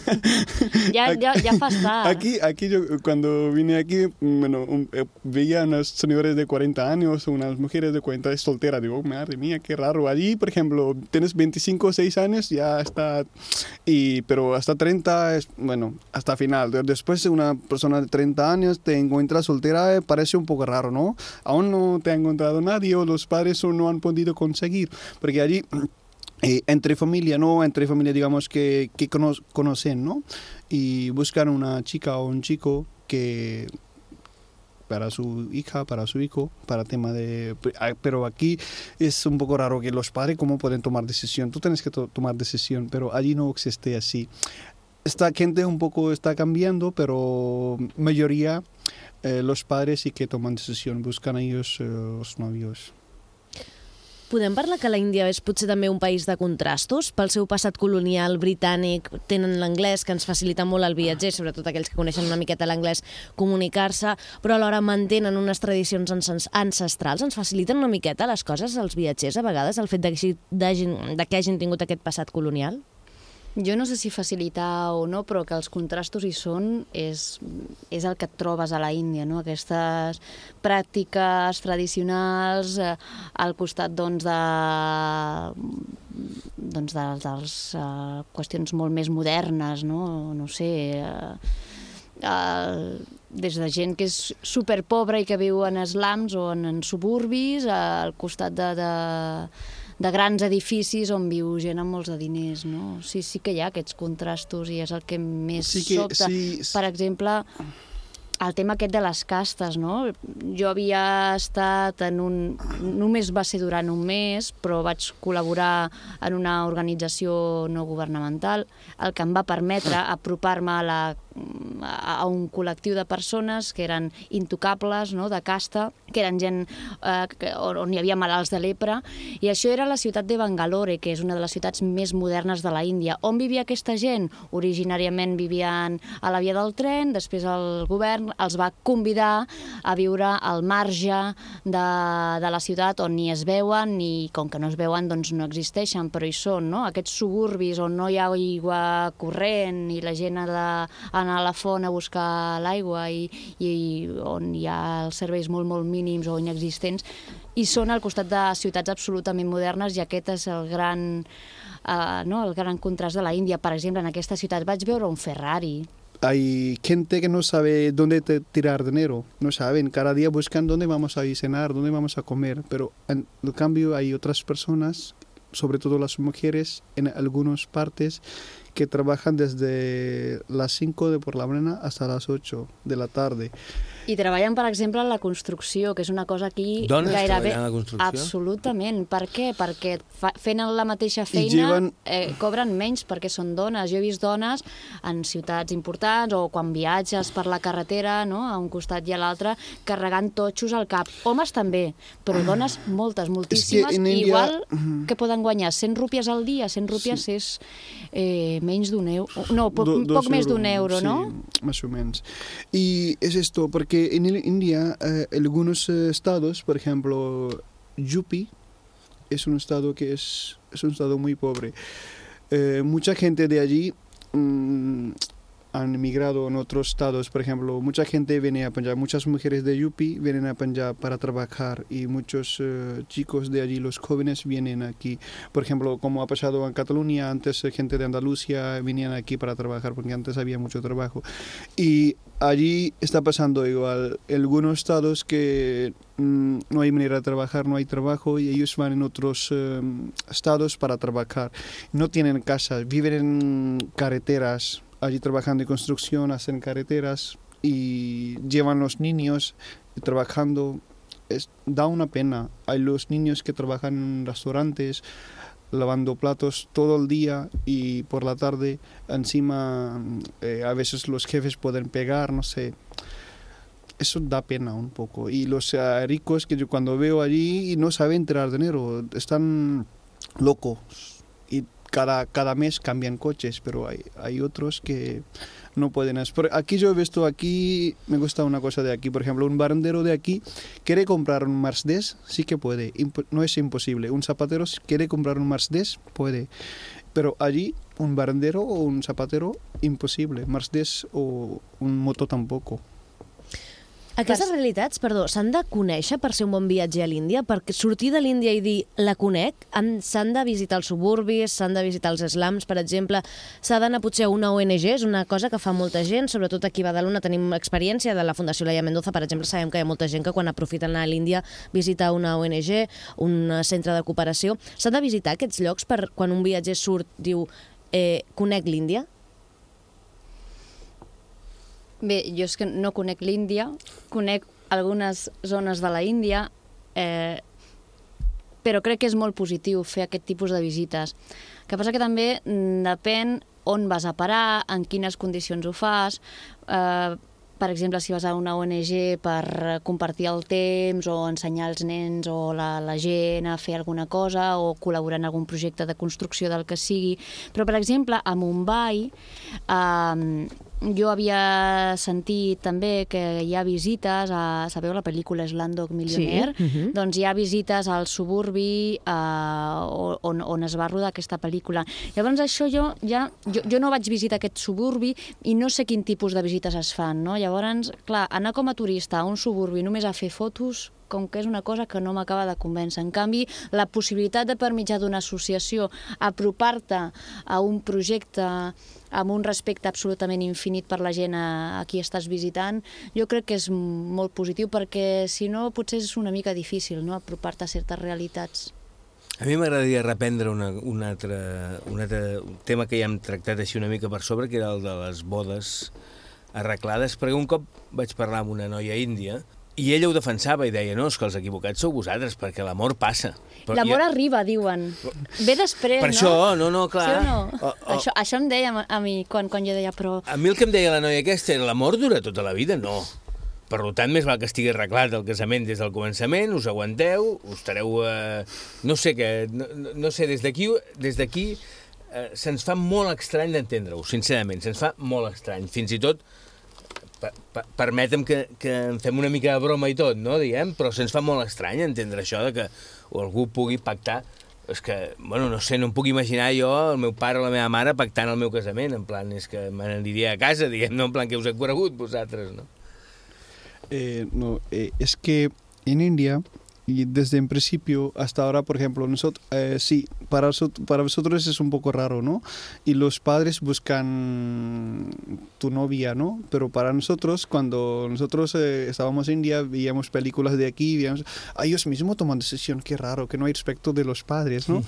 ya fa estar. Aquí yo, cuando vine aquí, veía unas señores de 40 años, unas mujeres de 40 solteras. Digo, madre mía, qué raro. Allí, por ejemplo, tienes 25 o 6 años, ya está... pero hasta 30 es, hasta final. Después de una persona de 30 años te encuentras soltera, parece un poco raro, ¿no? Aún no te ha encontrado nadie o los padres no han podido conseguir. Porque allí... entre familia, digamos, que conocen, ¿no? Y buscan una chica o un chico que para su hija, para su hijo, para tema de... Pero aquí es un poco raro que los padres, ¿cómo pueden tomar decisión? Tú tienes que tomar decisión, pero allí no existe así. Esta gente un poco está cambiando, pero mayoría los padres sí que toman decisión, buscan a ellos los novios. Podem parlar que la Índia és potser també un país de contrastos? Pel seu passat colonial britànic tenen l'anglès, que ens facilita molt el viatger, sobretot aquells que coneixen una miqueta l'anglès, comunicar-se, però alhora mantenen unes tradicions ancestrals. Ens faciliten una miqueta les coses als viatgers, a vegades, el fet de que hagin tingut aquest passat colonial? Jo no sé si facilitar o no, però que els contrastos hi són és el que et trobes a la Índia, no? Aquestes pràctiques tradicionals al costat de les qüestions molt més modernes, no sé, des de gent que és superpobra i que viu en slums o en suburbis, al costat de grans edificis on viu gent amb molts de diners, no? Sí que hi ha aquests contrastos i és el que més sobta. Per exemple, el tema aquest de les castes, no? Jo havia estat només va ser durant un mes, però vaig col·laborar en una organització no governamental, el que em va permetre apropar-me a un col·lectiu de persones que eren intocables, no?, de casta, que eren gent on hi havia malalts de lepra, i això era la ciutat de Bangalore, que és una de les ciutats més modernes de la Índia. On vivia aquesta gent? Originàriament vivien a la via del tren, després el govern els va convidar a viure al marge de la ciutat on ni es veuen, i com que no es veuen doncs no existeixen, però hi són, no? Aquests suburbis on no hi ha aigua corrent i la gent ha d'anar a la font a buscar l'aigua i on hi ha els serveis molt, molt mínims o inexistents, i són al costat de ciutats absolutament modernes, i aquest és el gran contrast de la Índia. Per exemple, en aquesta ciutat vaig veure un Ferrari. Hay gente que no sabe dónde tirar dinero, no saben, cada día buscan dónde vamos a cenar, dónde vamos a comer, pero en cambio hay otras personas, sobre todo las mujeres, en algunas partes, que trabajan desde las 5 por la mañana hasta las 8 de la tarde. I treballen, per exemple, en la construcció, que és una cosa aquí Dones gairebé... treballant a la construcció? Absolutament. Per què? Perquè fent la mateixa feina cobren menys perquè són dones. Jo he vist dones en ciutats importants o quan viatges per la carretera, no?, a un costat i a l'altre, carregant totxos al cap. Homes també, però dones moltes, moltíssimes, igual que poden guanyar 100 rúpies al dia. 100 rúpies és menys d'un euro, no, poc més d'un euro, ¿no? Sí, más o menos. Y es esto, porque en India, algunos estados, por ejemplo, UP, es un estado que es un estado muy pobre. Mucha gente de allí han emigrado en otros estados, por ejemplo, mucha gente viene a Punjab, muchas mujeres de UP vienen a Punjab para trabajar, y muchos chicos de allí, los jóvenes, vienen aquí. Por ejemplo, como ha pasado en Cataluña, antes gente de Andalucía venían aquí para trabajar, porque antes había mucho trabajo. Y allí está pasando igual. Algunos estados que no hay manera de trabajar, no hay trabajo, y ellos van en otros estados para trabajar. No tienen casas, viven en carreteras, allí trabajando en construcción, hacen carreteras y llevan los niños trabajando. Da una pena. Hay los niños que trabajan en restaurantes, lavando platos todo el día y por la tarde encima a veces los jefes pueden pegar, no sé. Eso da pena un poco. Y los ricos que yo cuando veo allí no saben tirar dinero, están locos. Y cada mes cambian coches, pero hay otros que no pueden. Aquí yo he visto, aquí me gusta una cosa de aquí, por ejemplo, un barrendero de aquí quiere comprar un Mercedes, sí que puede, no es imposible. Un zapatero quiere comprar un Mercedes, puede. Pero allí un barrendero o un zapatero, imposible. Mercedes o un moto tampoco. Aquestes realitats, perdó, s'han de conèixer per ser un bon viatger a l'Índia? Perquè sortir de l'Índia i dir, la conec, s'han de visitar els suburbis, s'han de visitar els slums, per exemple, s'ha d'anar potser a una ONG, és una cosa que fa molta gent, sobretot aquí a Badalona tenim experiència de la Fundació Laia Mendoza, per exemple, sabem que hi ha molta gent que quan aprofiten anar a l'Índia visita una ONG, un centre de cooperació. S'han de visitar aquests llocs per quan un viatger surt, diu, conec l'Índia? Bé, jo és que no conec l'Índia, conec algunes zones de la Índia, però crec que és molt positiu fer aquest tipus de visites. El que passa que també depèn on vas a parar, en quines condicions ho fas. Per exemple, si vas a una ONG per compartir el temps o ensenyar als nens o la gent a fer alguna cosa o col·laborar en algun projecte de construcció del que sigui. Però, per exemple, a Mumbai jo havia sentit també que hi ha visites sabeu la pel·lícula Slumdog Millionaire? Sí. Doncs hi ha visites al suburbi on es va rodar aquesta pel·lícula. Llavors això jo no vaig visitar aquest suburbi i no sé quin tipus de visites es fan, no? Llavors, clar, anar com a turista a un suburbi només a fer fotos, com que és una cosa que no m'acaba de convèncer. En canvi, la possibilitat de, per mitjà d'una associació, apropar-te a un projecte amb un respecte absolutament infinit per la gent a qui estàs visitant, jo crec que és molt positiu, perquè si no potser és una mica difícil, no?, apropar-te a certes realitats. A mi m'agradaria reprendre un altre tema que ja hem tractat així una mica per sobre, que era el de les bodes arreglades, perquè un cop vaig parlar amb una noia índia i ella ho defensava i deia, no, és que els equivocats sou vosaltres, perquè l'amor passa. L'amor arriba, diuen. Ve després, no? Per això, no, clar. Sí o no? Això em deia a mi, quan jo deia, però... A mi el que em deia la noia aquesta era, l'amor dura tota la vida? No. Per tant, més val que estigui arreglat el casament des del començament, us aguanteu, us estareu... No sé què, no sé, des d'aquí se'ns fa molt estrany d'entendre-ho, sincerament, se'ns fa molt estrany. Fins i tot permetem que en fem una mica de broma i tot, no, diguem, però se'ns fa molt estrany entendre això de que algú pugui pactar. És que, bueno, no sé, no em puc imaginar jo el meu pare o la meva mare pactant el meu casament, en plan, és que me n'aniria a casa, diguem, no, en plan, que us he conegut vosaltres, no? No, es que en India, y desde el principio hasta ahora, por ejemplo, nosotros, sí, para nosotros es un poco raro, ¿no? Y los padres buscan tu novia, ¿no? Pero para nosotros, cuando nosotros estábamos en India, veíamos películas de aquí, veíamos, ellos mismos toman decisión, qué raro, que no hay respeto de los padres, ¿no?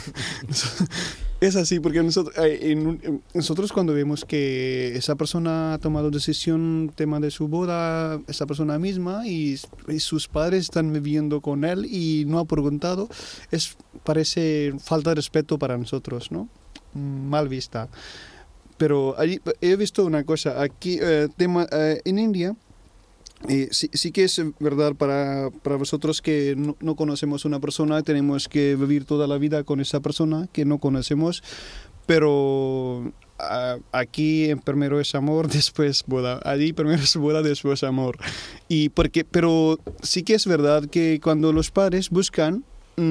Es así, porque nosotros cuando vemos que esa persona ha tomado decisión, tema de su boda, esa persona misma, y sus padres están viviendo con él y no ha preguntado, parece falta de respeto para nosotros, ¿no? Mal vista. Pero allí, he visto una cosa, aquí, en India, sí que es verdad para vosotros que no conocemos una persona, tenemos que vivir toda la vida con esa persona que no conocemos, pero aquí primero es amor, después boda. Allí primero es boda, después amor. Pero sí que es verdad que cuando los padres buscan,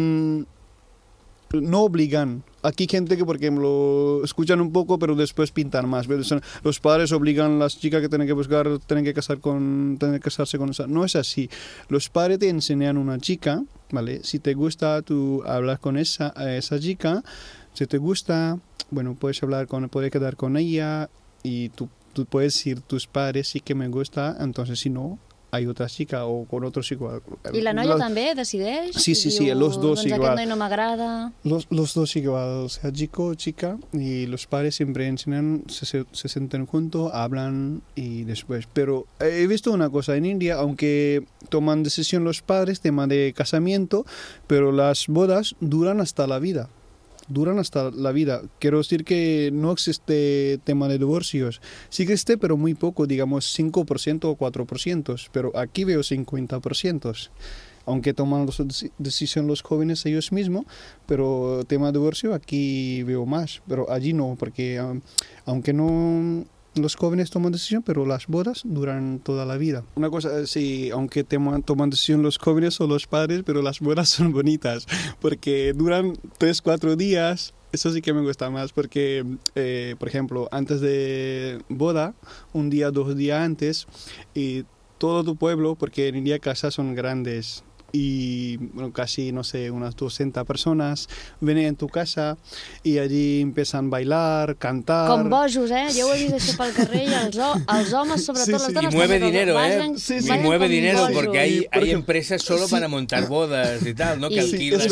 no obligan. Aquí gente que, por ejemplo, escuchan un poco, pero después pintan más. Los padres obligan a las chicas que tienen que buscar, tienen que casarse con esa. No es así. Los padres te enseñan una chica, ¿vale? Si te gusta, tú hablas con esa chica. Si te gusta, bueno, puedes quedar con ella y tú puedes decir tus padres sí que me gusta, entonces si no, hay otra chica o con otro chico. I la noia també decideix? Sí, los dos doncs igual. Aquest noi no m'agrada. Los dos igual, o sea, chico o chica, y los padres siempre enseñan, se sienten juntos, hablan y después. Pero he visto una cosa en India, aunque toman decisión los padres, tema de casamiento, pero las bodas duran hasta la vida. duran hasta la vida. Quiero decir que no existe tema de divorcios. Sí que existe, pero muy poco, digamos 5% o 4%, pero aquí veo 50%. Aunque toman la decisión los jóvenes ellos mismos, pero tema de divorcio aquí veo más, pero allí no, porque aunque no los jóvenes toman decisión, pero las bodas duran toda la vida. Una cosa, sí, aunque toman decisión los jóvenes o los padres, pero las bodas son bonitas, porque duran 3-4 días. Eso sí que me gusta más, porque, por ejemplo, antes de boda, 1 día, 2 días antes, y todo tu pueblo, porque en India casas son grandes, y bueno, casi, no sé, unas 200 personas vienen en tu casa i allí empiezan a bailar, cantar... Com bojos, Jo ho he vist això pel carrer i els homes, sobretot les dones... Y mueve dinero, Y mueve dinero porque hay empresas solo para montar bodas y tal, ¿no? Que alquilan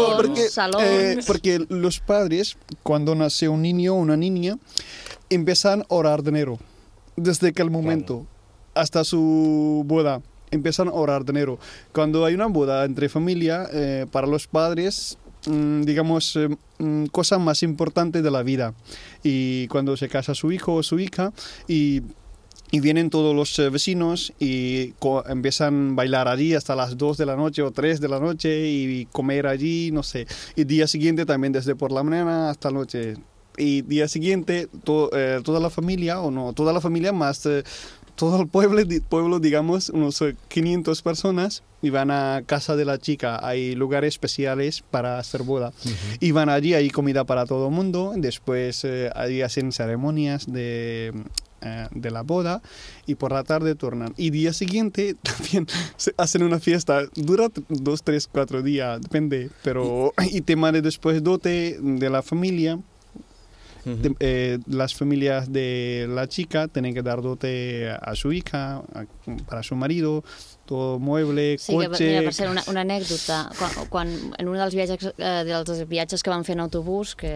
salón. Porque los padres, cuando nace un niño o una niña, empiezan a ahorrar dinero. Desde aquel momento hasta su boda. Empiezan a ahorrar dinero. Cuando hay una boda entre familia, para los padres, digamos, cosa más importante de la vida. Y cuando se casa su hijo o su hija, y vienen todos los vecinos y empiezan a bailar allí hasta las 2 de la noche o 3 de la noche y comer allí, no sé. Y día siguiente también desde por la mañana hasta la noche. Y día siguiente toda la familia, o no, toda la familia más... todo el pueblo, digamos, unos 500 personas, y van a casa de la chica. Hay lugares especiales para hacer boda. Y van allí, hay comida para todo el mundo. Después allí hacen ceremonias de la boda y por la tarde tornan. Y día siguiente también hacen una fiesta. Dura 2, 3, 4 días, depende. Pero, y tema de después dote de la familia. Las familias de la chica tienen que dar dote a su hija, para su marido, todo mueble, cotxe... Sí, mira, per ser una anècdota, quan en un dels viatges que vam fer en autobús, que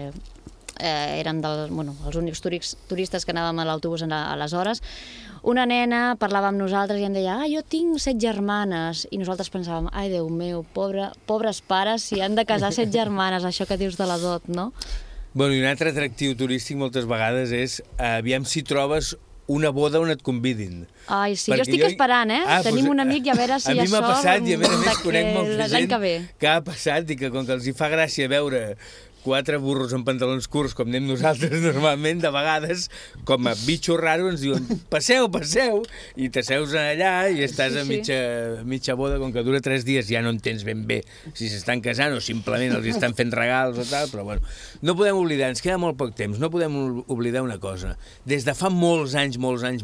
érem els únics turistes que anàvem a l'autobús aleshores, una nena parlava amb nosaltres i em deia jo tinc 7 germanes, i nosaltres pensàvem ai, Déu meu, pobres pares, si han de casar 7 germanes, això que dius de la dot, no? Bueno, i un altre atractiu turístic moltes vegades és aviam si trobes una boda on et convidin. Ai, sí, jo estic esperant, Tenim un amic i a veure si hi ha sort. A mi m'ha passat i a més conec molta gent que ha passat i que com que els hi fa gràcia veure 4 burros amb pantalons curts, com anem nosaltres normalment, de vegades, com a bitxo raro, ens diuen passeu, i t'asseus allà i estàs a mitja boda, com que dura 3 dies ja no entens ben bé si s'estan casant o simplement els estan fent regals o tal, però bueno, no podem oblidar, ens queda molt poc temps, no podem oblidar una cosa. Des de fa molts anys,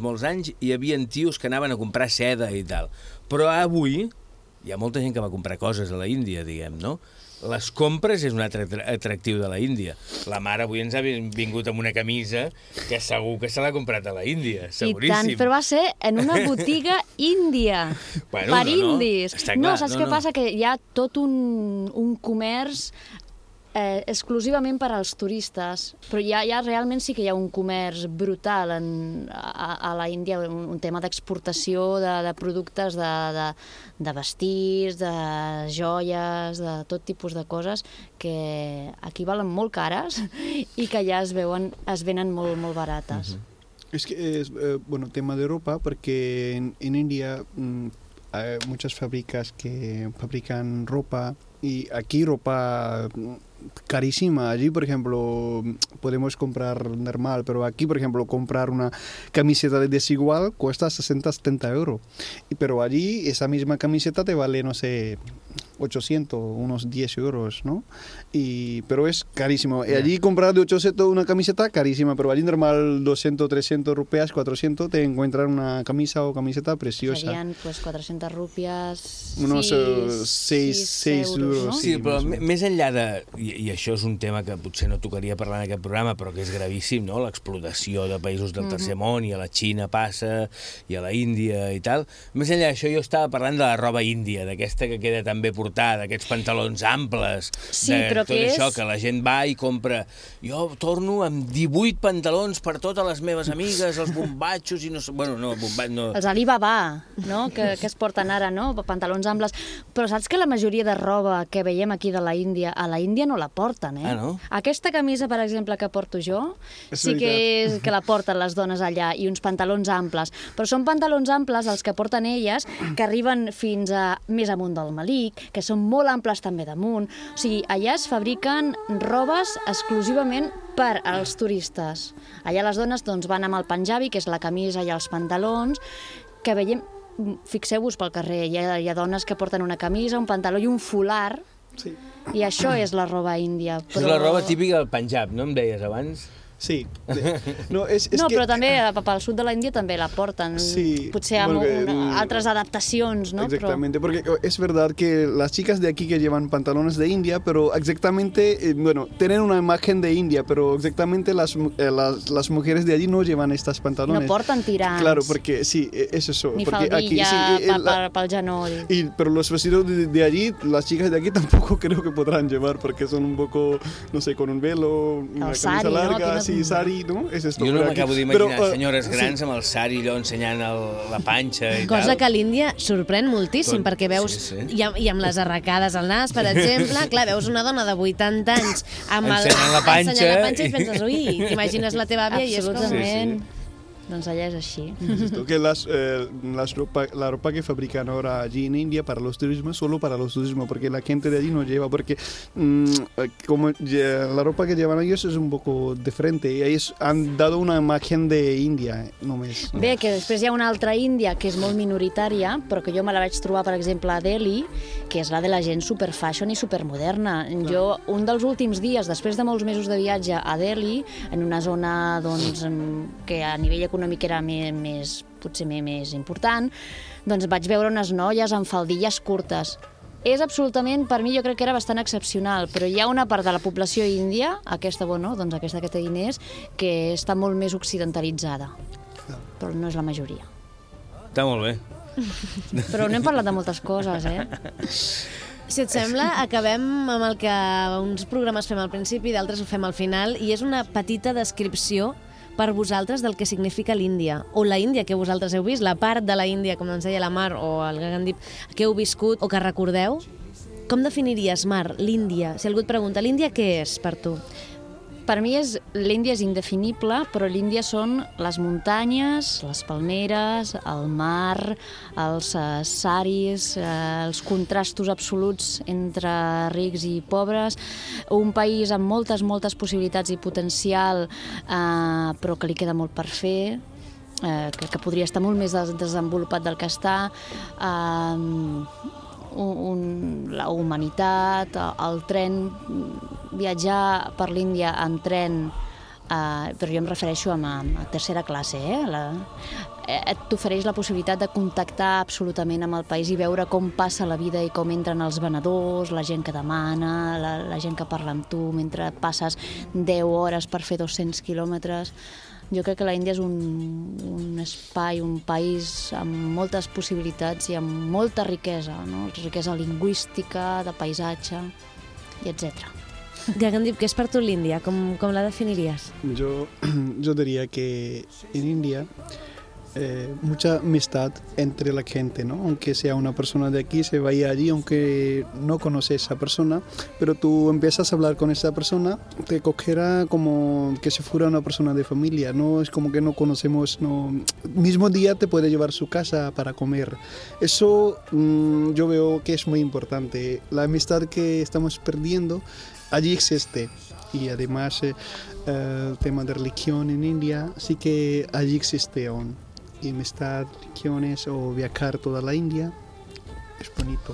hi havia tios que anaven a comprar seda i tal, però avui hi ha molta gent que va comprar coses a la Índia, diguem, no? Les compres és un altre atractiu de la Índia. La mare avui ens ha vingut amb una camisa que segur que se l'ha comprat a la Índia, seguríssim. I tant, però va ser en una botiga índia, per indis. No, saps què passa? Que hi ha tot un comerç exclusivament per als turistes, però ja realment sí que hi ha un comerç brutal a la Índia, un tema d'exportació de productes, de vestits, de joies, de tot tipus de coses que aquí valen molt cares i que ja es venen molt barates. Es que es, bueno, tema de ropa, porque en India hay muchas fábricas que fabrican ropa, y aquí ropa carísima. Allí, por ejemplo, podemos comprar normal, pero aquí, por ejemplo, comprar una camiseta de Desigual cuesta 60-70 euros. Pero allí esa misma camiseta te vale, no sé, 800, unos 10 euros, ¿no? Pero es carísimo. Y allí comprar de 800 una camiseta carísima, pero allí normal 200, 300 rupias, 400 te encuentran una camisa o camiseta preciosa. Serien pues, 400 rupias, unos 6 euros. No? Sí, però més enllà de... I això és un tema que potser no tocaria parlar en aquest programa, però que és gravíssim, no? L'explotació de països del tercer món, i a la Xina passa, i a la Índia i tal. Més enllà d'això, jo estava parlant de la roba índia, d'aquesta que queda tan bé portada, d'aquests pantalons amples, de tot això, que la gent va i compra. Jo torno amb 18 pantalons per totes les meves amigues, els bombatxos i no sé... Bueno, no, no. Els Alibaba, no? Que es porten ara, no? Pantalons amples. Però saps que la majoria de roba que veiem aquí de la Índia, a la Índia no la porten, Ah, no? Aquesta camisa, per exemple, que porto jo, sí que la porten les dones allà, i uns pantalons amples. Però són pantalons amples, els que porten elles, que arriben fins a més amunt del malic, que són molt amples també damunt. O sigui, allà es fabriquen robes exclusivament per als turistes. Allà les dones doncs, van amb el panjabi, que és la camisa i els pantalons, que veiem, fixeu-vos pel carrer, hi ha dones que porten una camisa, un pantaló i un folar, Sí. i això és la roba índia. Però... És la roba típica del Panjab, no em deies abans? Sí. No, és no, que... però també pel sud de la Índia també la porten, sí, potser amb altres adaptacions, ¿no? Exactamente, porque es verdad que las chicas de aquí que llevan pantalones de India, pero exactamente, bueno, tienen una imagen de India, pero exactamente las mujeres de allí no llevan estas pantalones. No porten tirants. Claro, porque sí, es eso. Ni porque faldilla aquí, pel genoll. Pero los vestidos de allí, las chicas de aquí tampoco creo que podrán llevar, porque son un poco, no sé, con un velo, una camisa larga, ¿no? Sí, sari, ¿no? És esto. Jo no m'acabo d'imaginar senyores grans amb el sari allò ensenyant la panxa i tal. Cosa que a l'Índia sorprèn moltíssim, perquè veus, i amb les arracades al nas, per exemple, clar, veus una dona de 80 anys ensenyant la panxa i penses, ui, t'imagines la teva àvia i és com... Absolutament. Doncs allà és així. Que la ropa que fabrican ahora allí en India para los turismos, solo para los turismos, porque la gente de allí no lleva, porque como la ropa que llevan ellos es un poco diferente, y ellos han dado una imagen de India només. Bé, que després hi ha una altra Índia que és molt minoritària, però que jo me la vaig trobar, per exemple, a Delhi, que és la de la gent superfashion i supermoderna. Jo, un dels últims dies, després de molts mesos de viatge a Delhi, en una zona doncs, que a nivell econòmic era potser més important, doncs vaig veure unes noies amb faldilles curtes. És absolutament, per mi, jo crec que era bastant excepcional, però hi ha una part de la població índia, aquesta que té diners, que està molt més occidentalitzada, però no és la majoria. Està molt bé. Però no hem parlat de moltes coses, Si et sembla, acabem amb el que uns programes fem al principi i d'altres ho fem al final, i és una petita descripció per vosaltres del que significa l'Índia, o la Índia que vosaltres heu vist, la part de la Índia, com ens deia la Mar o el Gagandip, que heu viscut o que recordeu. Com definiries, Mar, l'Índia? Si algú et pregunta, l'Índia què és per tu? Per mi l'Índia és indefinible, però l'Índia són les muntanyes, les palmeres, el mar, els saris, els contrastos absoluts entre rics i pobres, un país amb moltes possibilitats i potencial, però que li queda molt per fer, que podria estar molt més desenvolupat del que està, la humanitat, el tren, viatjar per l'Índia en tren, però jo em refereixo a tercera classe, t'ofereix la possibilitat de contactar absolutament amb el país i veure com passa la vida i com entren els venedors, la gent que demana, la gent que parla amb tu mentre passes 10 hores per fer 200 quilòmetres. Jo crec que l'Índia és un espai, un país amb moltes possibilitats i amb molta riquesa, no? Riquesa lingüística, de paisatge, i etc. Gagandip, què és per tu l'Índia? Com la definiries? Yo diría que en India mucha amistad entre la gente, ¿no? Aunque sea una persona de aquí, se vaya allí, aunque no conoce a esa persona, pero tú empiezas a hablar con esa persona, te cogerá como que si fuera una persona de familia, no es como que no conocemos, no, mismo día te puede llevar a su casa para comer. Eso yo veo que es muy importante. La amistad que estamos perdiendo allí existe. Y además el tema de religión en India sí que allí existe aún. Y amistad, religiones o viajar toda la India és bonito.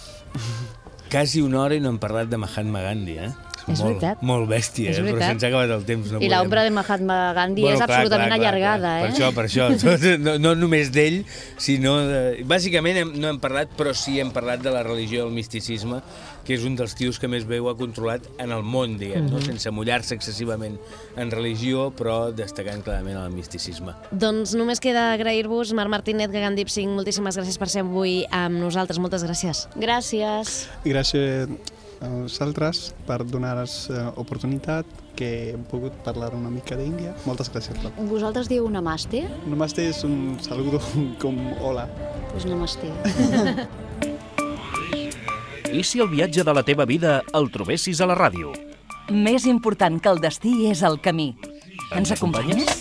Quasi una hora i no hem parlat de Mahatma Gandhi, És veritat. Molt bèstia, però se'ns ha acabat el temps. I l'ombra de Mahatma Gandhi és absolutament allargada. Per això. No només d'ell, sinó... Bàsicament no hem parlat, però sí hem parlat de la religió i el misticisme, que és un dels tios que més bé ho ha controlat en el món, diguem, sense mullar-se excessivament en religió, però destacant clarament el misticisme. Doncs només queda agrair-vos, Mar Martínez, Gagandip Singh, moltíssimes gràcies per ser avui amb nosaltres. Moltes gràcies. Gràcies. Gràcies a vosaltres per donar-nos oportunitat que hem pogut parlar una mica d'Índia. Moltes gràcies. Vosaltres dieu namaste? Namaste és un saludo com hola. Pues namaste. I si el viatge de la teva vida el trobessis a la ràdio? Més important que el destí és el camí. Ens acompanyes?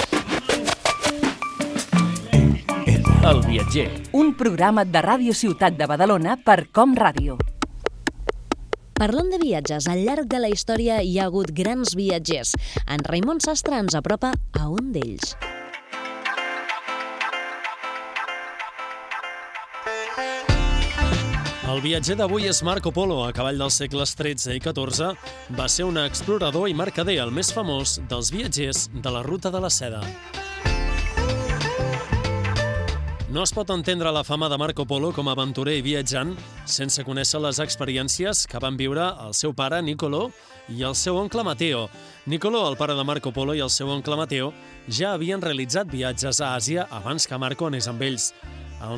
El viatger. Un programa de Ràdio Ciutat de Badalona per Com Ràdio. Parlant de viatges, al llarg de la història hi ha hagut grans viatgers. En Raimon Sastre ens apropa a un d'ells. El viatger d'avui és Marco Polo. A cavall dels segles XIII i XIV va ser un explorador i mercader, el més famós dels viatgers de la Ruta de la Seda. No es pot entendre la fama de Marco Polo com a aventurer i viatjant sense conèixer les experiències que van viure el seu pare, Niccolò, i el seu oncle Matteo. Niccolò, el pare de Marco Polo, i el seu oncle Matteo ja havien realitzat viatges a Àsia abans que Marco anés amb ells. El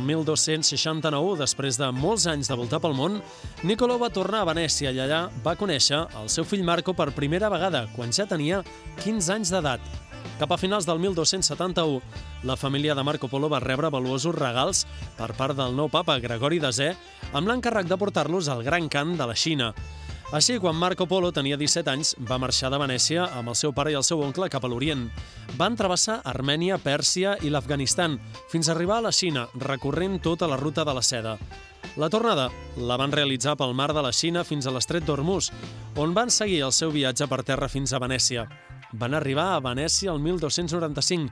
1269, després de molts anys de voltar pel món, Niccolò va tornar a Venècia i allà va conèixer el seu fill Marco per primera vegada, quan ja tenia 15 anys d'edat. Cap a finals del 1271, la família de Marco Polo va rebre valuosos regals per part del nou papa Gregori X amb l'encàrrec de portar-los al Gran Khan de la Xina. Així, quan Marco Polo tenia 17 anys, va marxar de Venècia amb el seu pare i el seu oncle cap a l'Orient. Van travessar Armènia, Pèrsia i l'Afganistan, fins a arribar a la Xina, recorrent tota la ruta de la seda. La tornada la van realitzar pel mar de la Xina fins a l'estret d'Hormuz, on van seguir el seu viatge per terra fins a Venècia. Van arribar a Venècia el 1295,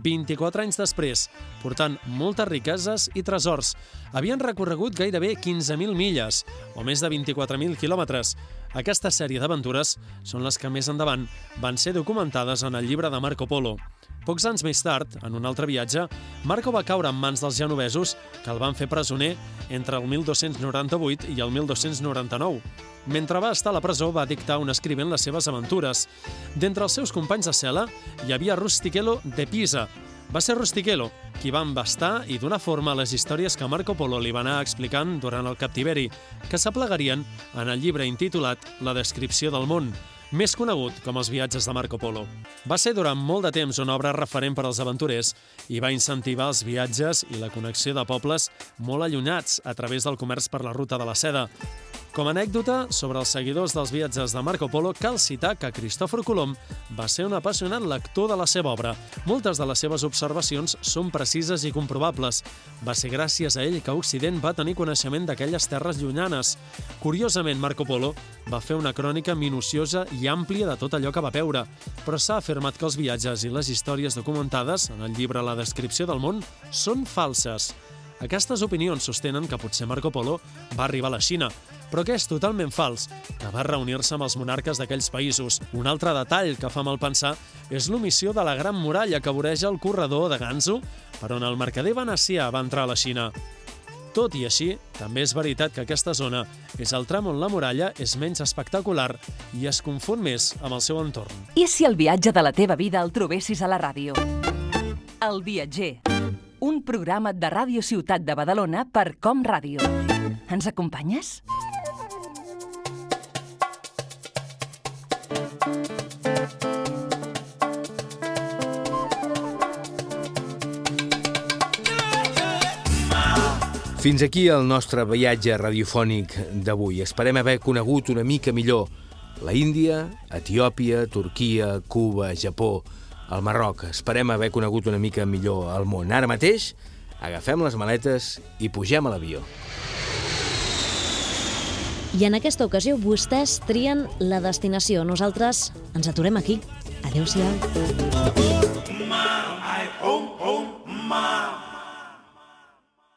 24 anys després, portant moltes riqueses i tresors. Havien recorregut gairebé 15.000 milles, o més de 24.000 quilòmetres. Aquesta sèrie d'aventures són les que més endavant van ser documentades en el llibre de Marco Polo. Pocs anys més tard, en un altre viatge, Marco va caure en mans dels genovesos, que el van fer presoner entre el 1298 i el 1299. Mentre va estar a la presó, va dictar un escrivent les seves aventures. D'entre els seus companys de cel·la hi havia Rustichello de Pisa. Va ser Rustichello qui va embastar i donar forma a les històries que Marco Polo li va anar explicant durant el captiveri, que s'aplegarien en el llibre intitulat La descripció del món, més conegut com els viatges de Marco Polo. Va ser durant molt de temps una obra referent per als aventurers i va incentivar els viatges i la connexió de pobles molt allunyats a través del comerç per la ruta de la seda. Com a anècdota, sobre els seguidors dels viatges de Marco Polo, cal citar que Cristòfor Colom va ser un apassionat lector de la seva obra. Moltes de les seves observacions són precises i comprovables. Va ser gràcies a ell que Occident va tenir coneixement d'aquelles terres llunyanes. Curiosament, Marco Polo va fer una crònica minuciosa i àmplia de tot allò que va veure, però s'ha afirmat que els viatges i les històries documentades en el llibre La descripció del món són falses. Aquestes opinions sostenen que potser Marco Polo va arribar a la Xina, però que és totalment fals, que va reunir-se amb els monarques d'aquells països. Un altre detall que fa mal pensar és l'omissió de la Gran Muralla que voreja el corredor de Gansu, per on el mercader venecià va entrar a la Xina. Tot i així, també és veritat que aquesta zona és el tram on la muralla és menys espectacular i es confon més amb el seu entorn. I si el viatge de la teva vida el trobessis a la ràdio? El viatger. Un programa de Ràdio Ciutat de Badalona per Com Ràdio. Ens acompanyes? Fins aquí el nostre viatge radiofònic d'avui. Esperem haver conegut una mica millor la Índia, Etiòpia, Turquia, Cuba, Japó, el Marroc. Esperem haver conegut una mica millor el món. Ara mateix agafem les maletes i pugem a l'avió. I en aquesta ocasió vostès trien la destinació. Nosaltres ens aturem aquí. Adéu-siau.